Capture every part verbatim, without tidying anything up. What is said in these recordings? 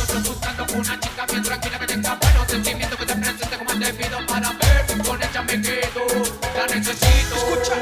estoy buscando una chica bien tranquila que tenga buenos sentimientos, que te presente como el debido para ver si con ella me quedo. La necesito. Escucha.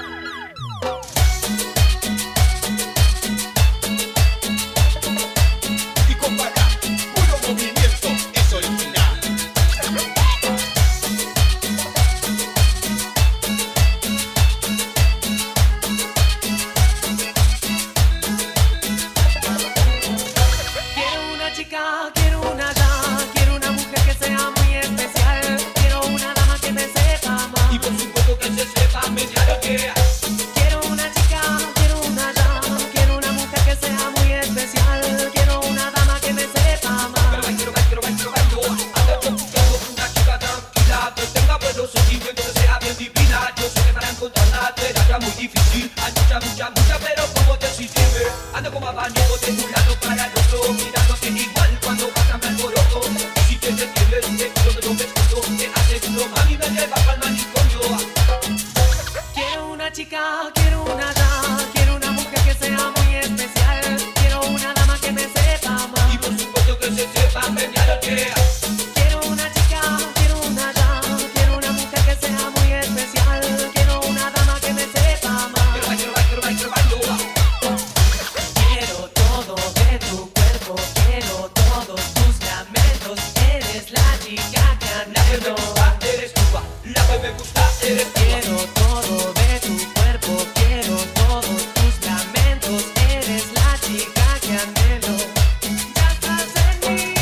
Quiero una dama, quiero una mujer que sea muy especial. Quiero una dama que me sepa amar. Y por supuesto que se sepa media lo que Quiero una chica, quiero una dama, quiero una mujer que sea muy especial. Quiero una dama que me sepa amar. Quiero, quiero, quiero, quiero, quiero, ando buscando una chica tranquila, que tenga buenos sentimientos, que sea bien divina. Yo sé que para encontrarla será muy difícil. Hay mucha, mucha, mucha, pero como decidirme. Ando como abanico de un lado para el otro, mirándote igual cuando pasan al alboroto. Si te detienes, te quiero de donde escondo, te aseguro, mami, me lleva pa'l manicomio. Quiero una chica, quiero una dama, quiero una mujer que sea muy especial. Quiero una dama que me sepa amar. Y por supuesto que se sepa media lo que Quiero una chica, quiero una dama, quiero una mujer que sea muy especial. Quiero una dama que me sepa amar. quiero, quiero, quiero, quiero, quiero. Quiero todo de tu cuerpo, quiero todos tus lamentos. Eres la chica que La que me anhelo. gusta eres tú, la que me gusta eres tú. Quiero todo de tu cuerpo, quiero todos tus lamentos. Eres la chica que anhelo. Ya estás en mí.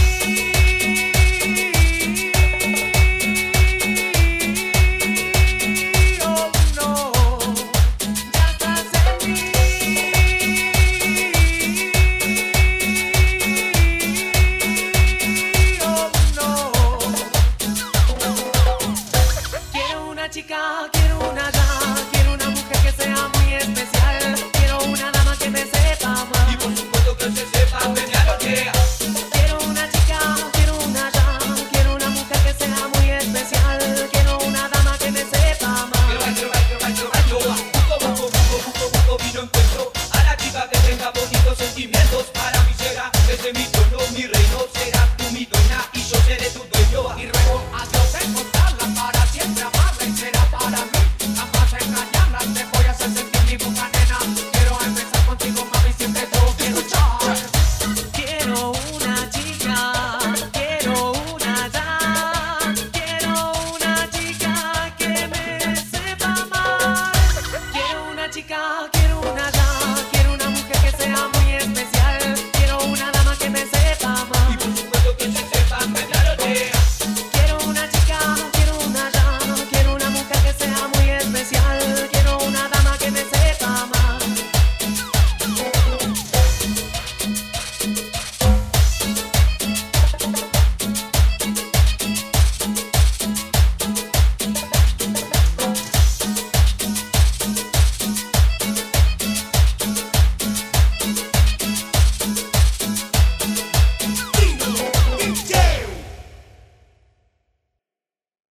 Oh no, ya estás en mí. Oh no. Quiero una chica, quiero una dama, quiero una mujer que sea muy especial. Quiero una dama que me sepa amar. Y por supuesto que se sepa media lo que Quiero una chica, quiero una dama, quiero una mujer que sea muy especial. Quiero una dama que me sepa amar. quiero, quiero, quiero, quiero, quiero. Busco, busco, busco, busco, busco, y no encuentro a la chica que tenga bonitos sentimientos. Para mí será desde mi trono, mi reino. Serás tú mi dueña y yo seré tu dueño. Y ruego a Dios encontrarla para siempre amarla y será para mí. Jamás engañarla, te voy a hacer sentir mi boca, nena. Quiero empezar contigo, mami, siempre yo quiero estar. Quiero